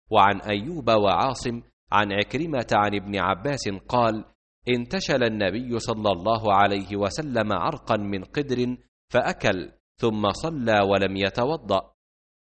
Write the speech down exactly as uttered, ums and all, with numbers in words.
وعن أيوب وعاصم عن عكرمة عن ابن عباس قال: انتشل النبي صلى الله عليه وسلم عرقا من قدر فأكل ثم صلى ولم يتوضأ،